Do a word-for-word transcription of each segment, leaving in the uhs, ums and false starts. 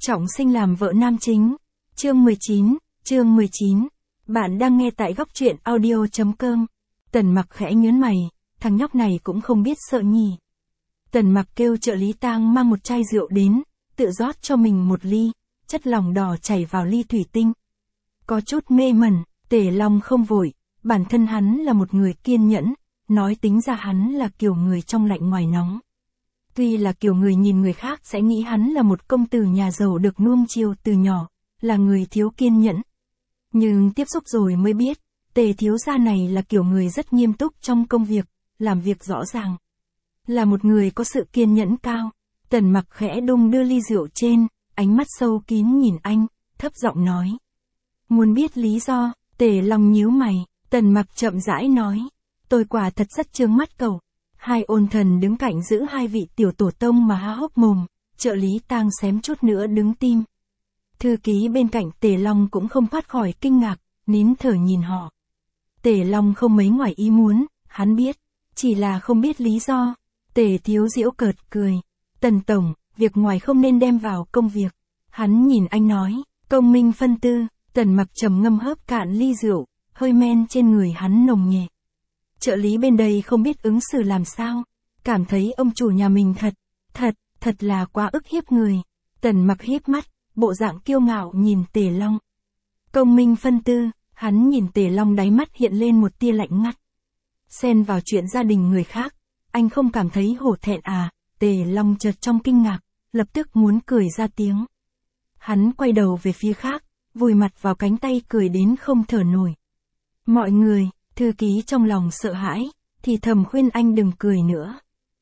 Trọng sinh làm vợ nam chính. Chương mười chín, chương mười chín. Bạn đang nghe tại góc truyện audio chấm com. Tần Mặc khẽ nhớn mày, thằng nhóc này cũng không biết sợ nhỉ. Tần Mặc kêu trợ lý Tang mang một chai rượu đến, tự rót cho mình một ly, chất lòng đỏ chảy vào ly thủy tinh. Có chút mê mẩn, Tề Long không vội, bản thân hắn là một người kiên nhẫn, nói tính ra hắn là kiểu người trong lạnh ngoài nóng. Tuy là kiểu người nhìn người khác sẽ nghĩ hắn là một công tử nhà giàu được nuông chiều từ nhỏ, là người thiếu kiên nhẫn. Nhưng tiếp xúc rồi mới biết, Tề thiếu gia này là kiểu người rất nghiêm túc trong công việc, làm việc rõ ràng. Là một người có sự kiên nhẫn cao. Tần Mặc khẽ đung đưa ly rượu trên, ánh mắt sâu kín nhìn anh, thấp giọng nói. Muốn biết lý do, Tề Long nhíu mày, Tần Mặc chậm rãi nói. Tôi quả thật rất chướng mắt cậu. Hai ôn thần đứng cạnh giữ hai vị tiểu tổ tông mà há hốc mồm, trợ lý Tang xém chút nữa đứng tim. Thư ký bên cạnh Tề Long cũng không thoát khỏi kinh ngạc, nín thở nhìn họ. Tề Long không mấy ngoài ý muốn, hắn biết, chỉ là không biết lý do. Tề thiếu giễu cợt cười. Tần tổng, việc ngoài không nên đem vào công việc. Hắn nhìn anh nói, công minh phân tư. Tần Mặc trầm ngâm hớp cạn ly rượu, hơi men trên người hắn nồng nhẹ. Trợ lý bên đây không biết ứng xử làm sao, cảm thấy ông chủ nhà mình thật, thật, thật là quá ức hiếp người. Tần Mặc híp mắt, bộ dạng kiêu ngạo nhìn Tề Long. Công minh phân tư, hắn nhìn Tề Long đáy mắt hiện lên một tia lạnh ngắt. Xen vào chuyện gia đình người khác, anh không cảm thấy hổ thẹn à? Tề Long chợt trong kinh ngạc, lập tức muốn cười ra tiếng. Hắn quay đầu về phía khác, vùi mặt vào cánh tay cười đến không thở nổi. Mọi người, thư ký trong lòng sợ hãi, thì thầm khuyên anh đừng cười nữa.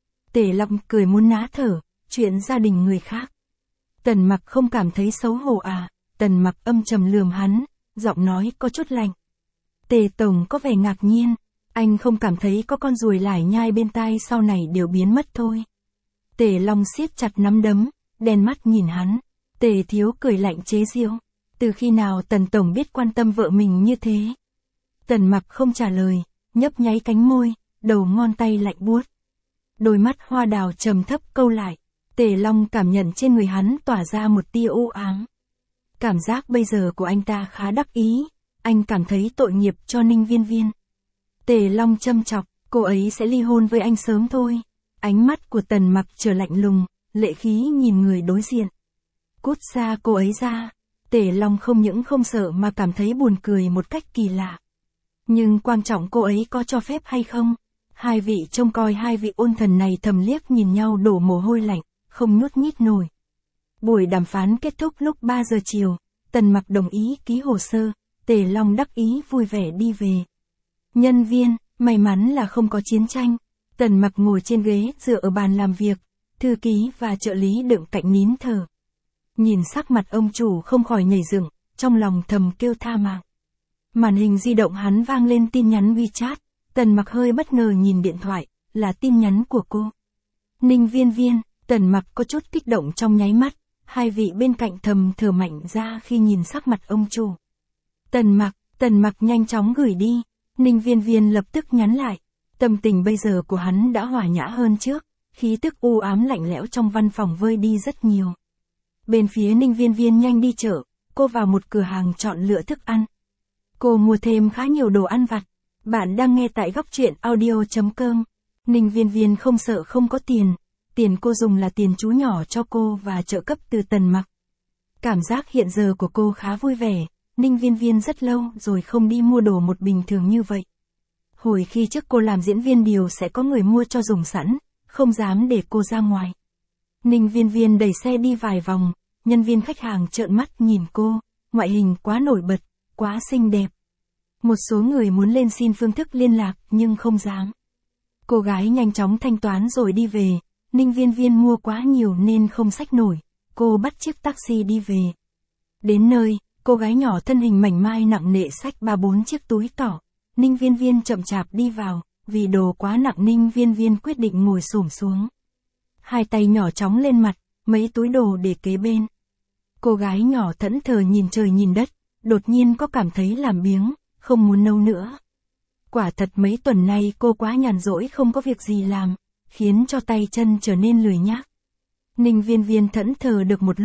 Tề Long cười muốn ná thở, chuyện gia đình người khác. Tần Mặc không cảm thấy xấu hổ à? Tần Mặc âm trầm lườm hắn, giọng nói có chút lạnh. Tề tổng có vẻ ngạc nhiên, anh không cảm thấy có con ruồi lải nhai bên tai sau này đều biến mất thôi. Tề Long siết chặt nắm đấm, đen mắt nhìn hắn. Tề thiếu cười lạnh chế giễu. Từ khi nào Tần tổng biết quan tâm vợ mình như thế? Tần Mặc không trả lời, nhấp nháy cánh môi, đầu ngón tay lạnh buốt. Đôi mắt hoa đào trầm thấp câu lại. Tề Long cảm nhận trên người hắn tỏa ra một tia u ám. Cảm giác bây giờ của anh ta khá đắc ý, anh cảm thấy tội nghiệp cho Ninh Viên Viên. Tề Long châm chọc, cô ấy sẽ ly hôn với anh sớm thôi. Ánh mắt của Tần Mặc trở lạnh lùng, lệ khí nhìn người đối diện. Cút xa cô ấy ra. Tề Long không những không sợ mà cảm thấy buồn cười một cách kỳ lạ. Nhưng quan trọng cô ấy có cho phép hay không? Hai vị trông coi hai vị ôn thần này thầm liếc nhìn nhau đổ mồ hôi lạnh, không nuốt nhít nổi. Buổi đàm phán kết thúc lúc ba giờ chiều, Tần Mặc đồng ý ký hồ sơ, Tề Long đắc ý vui vẻ đi về. Nhân viên, may mắn là không có chiến tranh. Tần Mặc ngồi trên ghế dựa ở bàn làm việc, thư ký và trợ lý đựng cạnh nín thở. Nhìn sắc mặt ông chủ không khỏi nhảy dựng, trong lòng thầm kêu tha mạng. Màn hình di động hắn vang lên tin nhắn WeChat, Tần Mặc hơi bất ngờ nhìn điện thoại, là tin nhắn của cô. Ninh Viên Viên, Tần Mặc có chút kích động trong nháy mắt, hai vị bên cạnh thầm thở mạnh ra khi nhìn sắc mặt ông chủ. Tần Mặc, Tần Mặc nhanh chóng gửi đi, Ninh Viên Viên lập tức nhắn lại. Tâm tình bây giờ của hắn đã hòa nhã hơn trước, khí tức u ám lạnh lẽo trong văn phòng vơi đi rất nhiều. Bên phía Ninh Viên Viên nhanh đi chợ, cô vào một cửa hàng chọn lựa thức ăn. Cô mua thêm khá nhiều đồ ăn vặt. Bạn đang nghe tại góc truyện audio chấm com. Ninh Viên Viên không sợ không có tiền. Tiền cô dùng là tiền chú nhỏ cho cô và trợ cấp từ Tần Mặc. Cảm giác hiện giờ của cô khá vui vẻ. Ninh Viên Viên rất lâu rồi không đi mua đồ một bình thường như vậy. Hồi khi trước cô làm diễn viên điều sẽ có người mua cho dùng sẵn, không dám để cô ra ngoài. Ninh Viên Viên đẩy xe đi vài vòng, nhân viên khách hàng trợn mắt nhìn cô, ngoại hình quá nổi bật, quá xinh đẹp. Một số người muốn lên xin phương thức liên lạc nhưng không dám. Cô gái nhanh chóng thanh toán rồi đi về, Ninh Viên Viên mua quá nhiều nên không xách nổi, cô bắt chiếc taxi đi về. Đến nơi, cô gái nhỏ thân hình mảnh mai nặng nề xách ba bốn chiếc túi tỏ. Ninh Viên Viên chậm chạp đi vào, vì đồ quá nặng Ninh Viên Viên quyết định ngồi xổm xuống. Hai tay nhỏ chóng lên mặt, mấy túi đồ để kế bên. Cô gái nhỏ thẫn thờ nhìn trời nhìn đất, đột nhiên có cảm thấy làm biếng, không muốn nấu nữa. Quả thật mấy tuần nay cô quá nhàn rỗi không có việc gì làm, khiến cho tay chân trở nên lười nhác. Ninh Viên Viên thẫn thờ được một lúc,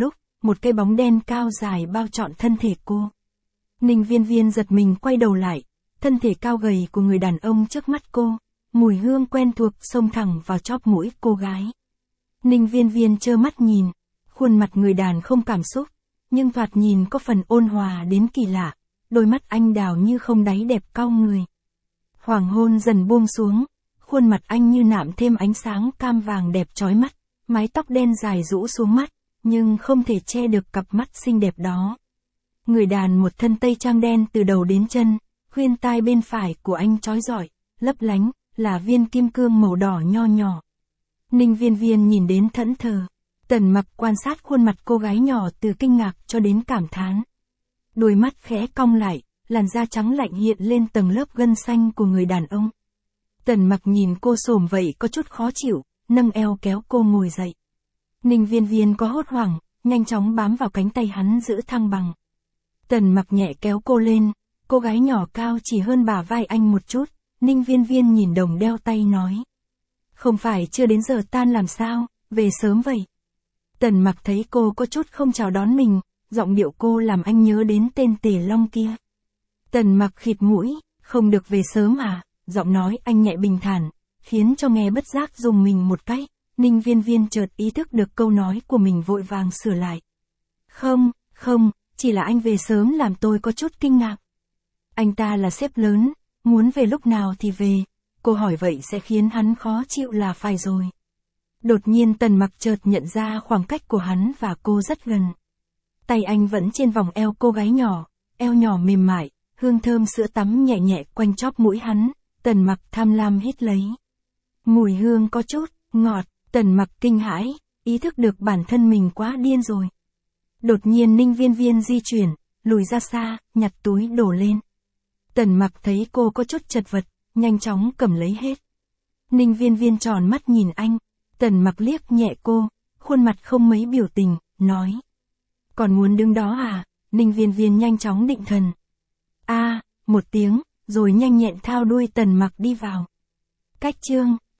một cái bóng đen cao dài bao trọn thân thể cô. Ninh Viên Viên giật mình quay đầu lại, thân thể cao gầy của người đàn ông trước mắt cô, mùi hương quen thuộc xông thẳng vào chóp mũi cô gái. Ninh Viên Viên trơ mắt nhìn, khuôn mặt người đàn không cảm xúc, nhưng thoạt nhìn có phần ôn hòa đến kỳ lạ, đôi mắt anh đào như không đáy đẹp cau người. Hoàng hôn dần buông xuống, khuôn mặt anh như nạm thêm ánh sáng cam vàng đẹp chói mắt, mái tóc đen dài rũ xuống mắt, nhưng không thể che được cặp mắt xinh đẹp đó. Người đàn một thân tây trang đen từ đầu đến chân, khuyên tai bên phải của anh chói rọi, lấp lánh, là viên kim cương màu đỏ nho nhỏ. Ninh Viên Viên nhìn đến thẫn thờ. Tần Mặc quan sát khuôn mặt cô gái nhỏ từ kinh ngạc cho đến cảm thán. Đôi mắt khẽ cong lại, làn da trắng lạnh hiện lên tầng lớp gân xanh của người đàn ông. Tần Mặc nhìn cô xổm vậy có chút khó chịu, nâng eo kéo cô ngồi dậy. Ninh Viên Viên có hốt hoảng, nhanh chóng bám vào cánh tay hắn giữ thăng bằng. Tần Mặc nhẹ kéo cô lên, cô gái nhỏ cao chỉ hơn bả vai anh một chút. Ninh Viên Viên nhìn đồng đeo tay nói. Không phải chưa đến giờ tan làm sao, về sớm vậy. Tần Mặc thấy cô có chút không chào đón mình, giọng điệu cô làm anh nhớ đến tên Tề Long kia. Tần Mặc khịt mũi, không được về sớm à, giọng nói anh nhẹ bình thản, khiến cho nghe bất giác dùng mình một cái. Ninh Viên Viên chợt ý thức được câu nói của mình vội vàng sửa lại. Không, không, chỉ là anh về sớm làm tôi có chút kinh ngạc. Anh ta là sếp lớn, muốn về lúc nào thì về, cô hỏi vậy sẽ khiến hắn khó chịu là phải rồi. Đột nhiên Tần Mặc chợt nhận ra khoảng cách của hắn và cô rất gần. Tay anh vẫn trên vòng eo cô gái nhỏ, eo nhỏ mềm mại, hương thơm sữa tắm nhẹ nhẹ quanh chóp mũi hắn, Tần Mặc tham lam hít lấy. Mùi hương có chút ngọt, Tần Mặc kinh hãi, ý thức được bản thân mình quá điên rồi. Đột nhiên Ninh Viên Viên di chuyển, lùi ra xa, nhặt túi đổ lên. Tần Mặc thấy cô có chút chật vật, nhanh chóng cầm lấy hết. Ninh Viên Viên tròn mắt nhìn anh, Tần Mặc liếc nhẹ cô, khuôn mặt không mấy biểu tình, nói. Còn muốn đứng đó à? Ninh Viên Viên nhanh chóng định thần. A, à, một tiếng, rồi nhanh nhẹn thao đuôi Tần Mặc đi vào. Cách chương